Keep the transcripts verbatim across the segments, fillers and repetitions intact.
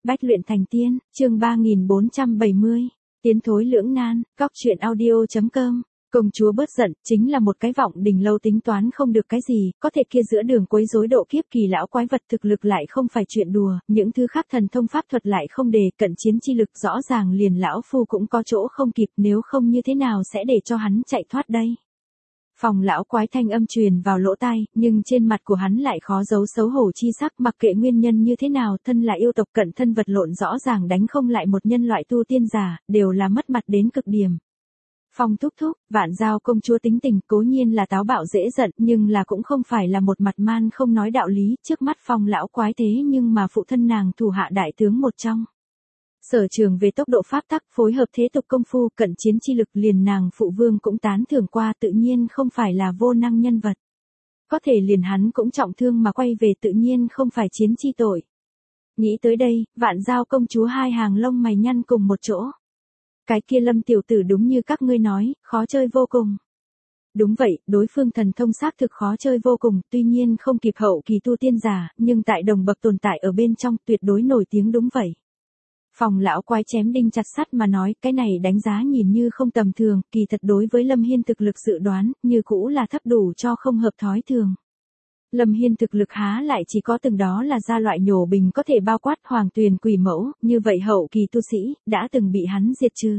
Bách luyện thành tiên, chương ba nghìn bốn trăm bảy mươi. Tiến thối lưỡng nan, góc truyện audio chấm com. Công chúa bớt giận, chính là một cái vọng đình lâu tính toán không được cái gì, có thể kia giữa đường quấy rối độ kiếp kỳ lão quái vật thực lực lại không phải chuyện đùa, những thứ khác thần thông pháp thuật lại không đề, cận chiến chi lực rõ ràng liền lão phu cũng có chỗ không kịp, nếu không như thế nào sẽ để cho hắn chạy thoát đây. Phòng lão quái thanh âm truyền vào lỗ tai, nhưng trên mặt của hắn lại khó giấu xấu hổ chi sắc, mặc kệ nguyên nhân như thế nào, thân là yêu tộc cận thân vật lộn rõ ràng đánh không lại một nhân loại tu tiên giả, đều là mất mặt đến cực điểm. Phong thúc thúc, Vạn Giao công chúa tính tình cố nhiên là táo bạo dễ giận, nhưng là cũng không phải là một mặt man không nói đạo lý, trước mắt Phong lão quái thế nhưng mà phụ thân nàng thủ hạ đại tướng một trong. Sở trường về tốc độ pháp tắc phối hợp thế tục công phu cận chiến chi lực liền nàng phụ vương cũng tán thưởng qua, tự nhiên không phải là vô năng nhân vật. Có thể liền hắn cũng trọng thương mà quay về tự nhiên không phải chiến chi tội. Nghĩ tới đây, Vạn Giao công chúa hai hàng lông mày nhăn cùng một chỗ. Cái kia Lâm tiểu tử đúng như các ngươi nói, khó chơi vô cùng. Đúng vậy, đối phương thần thông xác thực khó chơi vô cùng, tuy nhiên không kịp hậu kỳ tu tiên giả, nhưng tại đồng bậc tồn tại ở bên trong tuyệt đối nổi tiếng đúng vậy. Phòng lão quái chém đinh chặt sắt mà nói, cái này đánh giá nhìn như không tầm thường, kỳ thật đối với Lâm Hiên thực lực dự đoán, như cũ là thấp đủ cho không hợp thói thường. Lâm Hiên thực lực há lại chỉ có từng đó là ra loại nhổ bình có thể bao quát hoàng tuyền quỷ mẫu, như vậy hậu kỳ tu sĩ, đã từng bị hắn diệt trừ.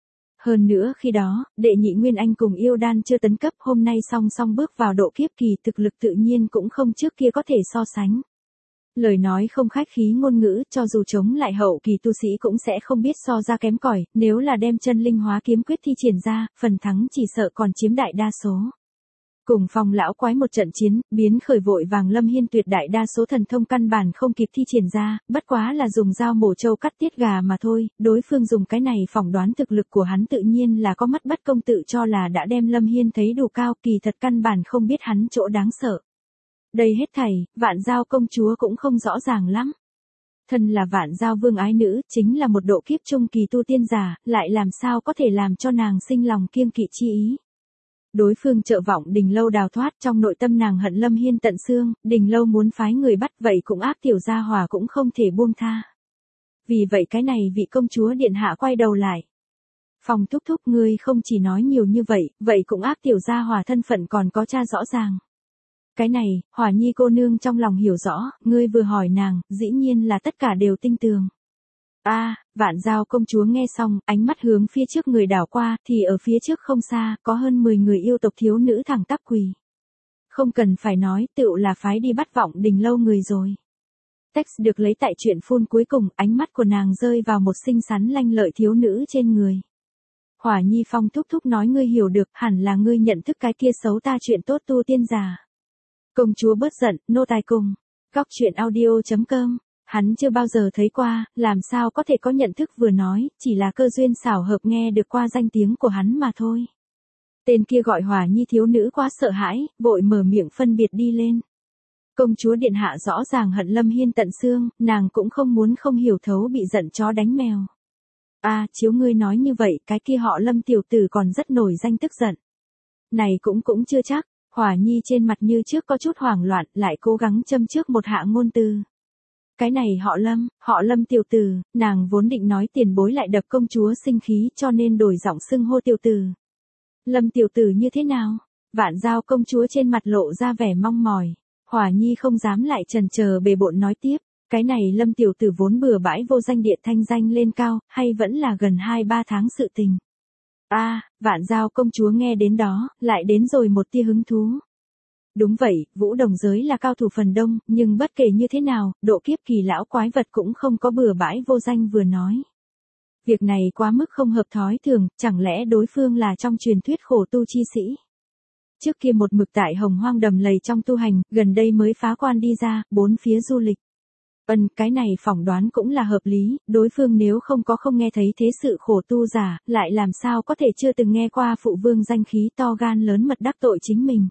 Hơn nữa khi đó, đệ nhị Nguyên Anh cùng yêu đan chưa tấn cấp, hôm nay song song bước vào độ kiếp kỳ, thực lực tự nhiên cũng không trước kia có thể so sánh. Lời nói không khách khí ngôn ngữ, cho dù chống lại hậu kỳ tu sĩ cũng sẽ không biết so ra kém cỏi, nếu là đem chân linh hóa kiếm quyết thi triển ra, phần thắng chỉ sợ còn chiếm đại đa số. Cùng Phong lão quái một trận chiến, biến khởi vội vàng Lâm Hiên tuyệt đại đa số thần thông căn bản không kịp thi triển ra, bất quá là dùng dao mổ trâu cắt tiết gà mà thôi, đối phương dùng cái này phỏng đoán thực lực của hắn tự nhiên là có mất bất công, tự cho là đã đem Lâm Hiên thấy đủ cao, kỳ thật căn bản không biết hắn chỗ đáng sợ. Đây hết thảy, Vạn Giao công chúa cũng không rõ ràng lắm. Thân là Vạn Giao vương ái nữ, chính là một độ kiếp trung kỳ tu tiên giả, lại làm sao có thể làm cho nàng sinh lòng kiêng kỵ chi ý. Đối phương trợ vọng Đình lâu đào thoát, trong nội tâm nàng hận Lâm Hiên tận xương, Đình lâu muốn phái người bắt, vậy cũng ác tiểu gia hỏa cũng không thể buông tha. Vì vậy cái này vị công chúa điện hạ quay đầu lại. Phong thúc thúc, ngươi không chỉ nói nhiều như vậy, vậy cũng ác tiểu gia hỏa thân phận còn có tra rõ ràng. Cái này, Hỏa Nhi cô nương trong lòng hiểu rõ, ngươi vừa hỏi nàng, dĩ nhiên là tất cả đều tinh tường. A, à, Vạn Giao công chúa nghe xong, ánh mắt hướng phía trước người đảo qua, thì ở phía trước không xa, có hơn mười người yêu tộc thiếu nữ thẳng tắp quỳ. Không cần phải nói, tựu là phái đi bắt vọng Đình lâu người rồi. Text được lấy tại truyện phun cuối cùng, ánh mắt của nàng rơi vào một xinh xắn lanh lợi thiếu nữ trên người. Hỏa Nhi Phong thúc thúc nói ngươi hiểu được, hẳn là ngươi nhận thức cái kia xấu ta chuyện tốt tu tiên giả. Công chúa bớt giận, nô tài cùng. Góc truyện audio chấm com. Hắn chưa bao giờ thấy qua, làm sao có thể có nhận thức vừa nói, chỉ là cơ duyên xảo hợp nghe được qua danh tiếng của hắn mà thôi. Tên kia gọi Hỏa Nhi thiếu nữ quá sợ hãi, vội mở miệng phân biệt đi lên. Công chúa điện hạ rõ ràng hận Lâm Hiên tận xương, nàng cũng không muốn không hiểu thấu bị giận chó đánh mèo. A, à, chiếu ngươi nói như vậy, cái kia họ Lâm tiểu tử còn rất nổi danh tức giận. Này cũng cũng chưa chắc. Hỏa Nhi trên mặt như trước có chút hoảng loạn, lại cố gắng châm trước một hạ ngôn từ. Cái này họ Lâm, họ Lâm tiểu tử, nàng vốn định nói tiền bối lại đập công chúa sinh khí cho nên đổi giọng xưng hô tiểu tử. Lâm tiểu tử như thế nào? Vạn Giao công chúa trên mặt lộ ra vẻ mong mỏi. Hỏa Nhi không dám lại chần chờ bề bộn nói tiếp. Cái này Lâm tiểu tử vốn bừa bãi vô danh địa thanh danh lên cao, hay vẫn là gần hai ba tháng sự tình. A, à, Vạn Giao công chúa nghe đến đó, lại đến rồi một tia hứng thú. Đúng vậy, Vũ Đồng giới là cao thủ phần đông, nhưng bất kể như thế nào, độ kiếp kỳ lão quái vật cũng không có bừa bãi vô danh vừa nói. Việc này quá mức không hợp thói thường, chẳng lẽ đối phương là trong truyền thuyết khổ tu chi sĩ. Trước kia một mực tại Hồng Hoang đầm lầy trong tu hành, gần đây mới phá quan đi ra, bốn phía du lịch. Ân, cái này phỏng đoán cũng là hợp lý, đối phương nếu không có không nghe thấy thế sự khổ tu giả, lại làm sao có thể chưa từng nghe qua phụ vương danh khí to gan lớn mật đắc tội chính mình.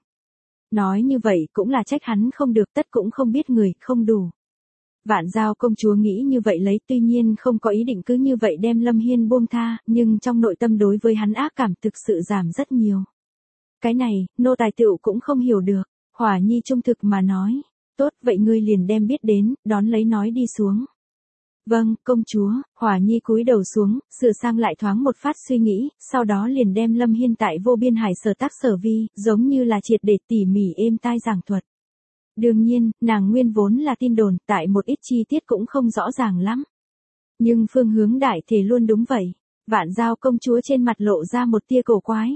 Nói như vậy cũng là trách hắn không được, tất cũng không biết người, không đủ. Vạn Giao công chúa nghĩ như vậy lấy, tuy nhiên không có ý định cứ như vậy đem Lâm Hiên buông tha, nhưng trong nội tâm đối với hắn ác cảm thực sự giảm rất nhiều. Cái này, nô tài tựu cũng không hiểu được. Hỏa Nhi trung thực mà nói. Tốt, vậy ngươi liền đem biết đến, đón lấy nói đi xuống. Vâng, công chúa. Hỏa Nhi cúi đầu xuống, sửa sang lại thoáng một phát suy nghĩ, sau đó liền đem Lâm Hiên tại vô biên hải sở tác sở vi, giống như là triệt để tỉ mỉ êm tai giảng thuật. Đương nhiên, nàng nguyên vốn là tin đồn, tại một ít chi tiết cũng không rõ ràng lắm. Nhưng phương hướng đại thể luôn đúng vậy. Vạn Giao công chúa trên mặt lộ ra một tia cổ quái.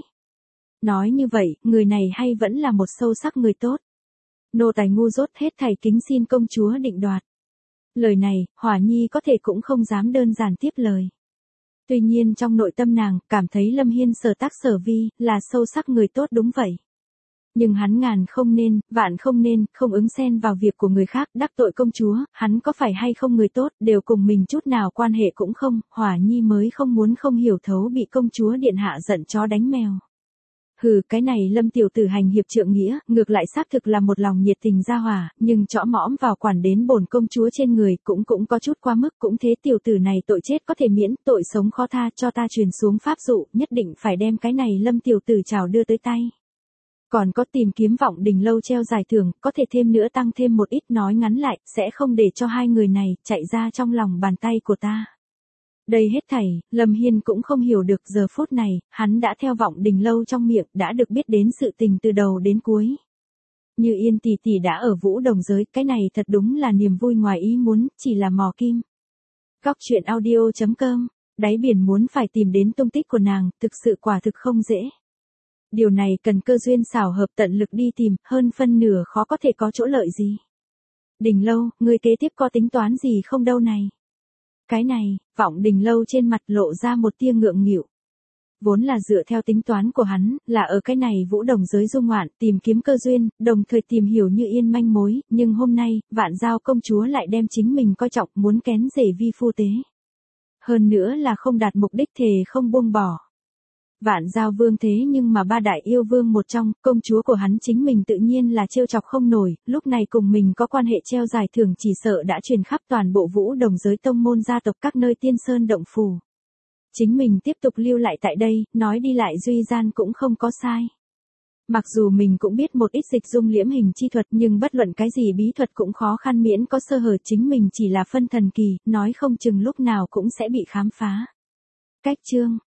Nói như vậy, người này hay vẫn là một sâu sắc người tốt. Nô tài ngu dốt hết thảy kính xin công chúa định đoạt. Lời này, Hỏa Nhi có thể cũng không dám đơn giản tiếp lời. Tuy nhiên trong nội tâm nàng, cảm thấy Lâm Hiên sở tác sở vi, là sâu sắc người tốt đúng vậy. Nhưng hắn ngàn không nên, vạn không nên, không ứng xen vào việc của người khác, đắc tội công chúa, hắn có phải hay không người tốt, đều cùng mình chút nào quan hệ cũng không, Hỏa Nhi mới không muốn không hiểu thấu bị công chúa điện hạ giận chó đánh mèo. Hừ, cái này Lâm tiểu tử hành hiệp trượng nghĩa, ngược lại xác thực là một lòng nhiệt tình ra hỏa, nhưng chõ mõm vào quản đến bổn công chúa trên người, cũng cũng có chút quá mức, cũng thế tiểu tử này tội chết có thể miễn, tội sống khó tha, cho ta truyền xuống pháp dụ, nhất định phải đem cái này Lâm tiểu tử chào đưa tới tay. Còn có tìm kiếm vọng đình lâu treo giải thưởng, có thể thêm nữa tăng thêm một ít, nói ngắn lại, sẽ không để cho hai người này chạy ra trong lòng bàn tay của ta. Đây hết thảy, Lâm Hiên cũng không hiểu được giờ phút này, hắn đã theo vọng đình lâu trong miệng, đã được biết đến sự tình từ đầu đến cuối. Như Yên tỷ tỷ đã ở Vũ Đồng giới, cái này thật đúng là niềm vui ngoài ý muốn, chỉ là mò kim. Góc truyện audio chấm com, đáy biển muốn phải tìm đến tung tích của nàng, thực sự quả thực không dễ. Điều này cần cơ duyên xảo hợp tận lực đi tìm, hơn phân nửa khó có thể có chỗ lợi gì. Đình lâu, ngươi kế tiếp có tính toán gì không đâu này? Cái này, vọng đình lâu trên mặt lộ ra một tia ngượng nghịu. Vốn là dựa theo tính toán của hắn, là ở cái này Vũ Đồng giới du ngoạn, tìm kiếm cơ duyên, đồng thời tìm hiểu Như Yên manh mối, nhưng hôm nay, Vạn Giao công chúa lại đem chính mình coi trọng, muốn kén rể vi phu tế. Hơn nữa là không đạt mục đích thề không buông bỏ. Vạn Giao vương thế nhưng mà ba đại yêu vương một trong, công chúa của hắn chính mình tự nhiên là trêu chọc không nổi, lúc này cùng mình có quan hệ treo giải thưởng chỉ sợ đã truyền khắp toàn bộ Vũ Đồng giới tông môn gia tộc các nơi tiên sơn động phủ. Chính mình tiếp tục lưu lại tại đây, nói đi lại duy gian cũng không có sai. Mặc dù mình cũng biết một ít dịch dung liễm hình chi thuật, nhưng bất luận cái gì bí thuật cũng khó khăn miễn có sơ hở, chính mình chỉ là phân thần kỳ, nói không chừng lúc nào cũng sẽ bị khám phá. Cách chương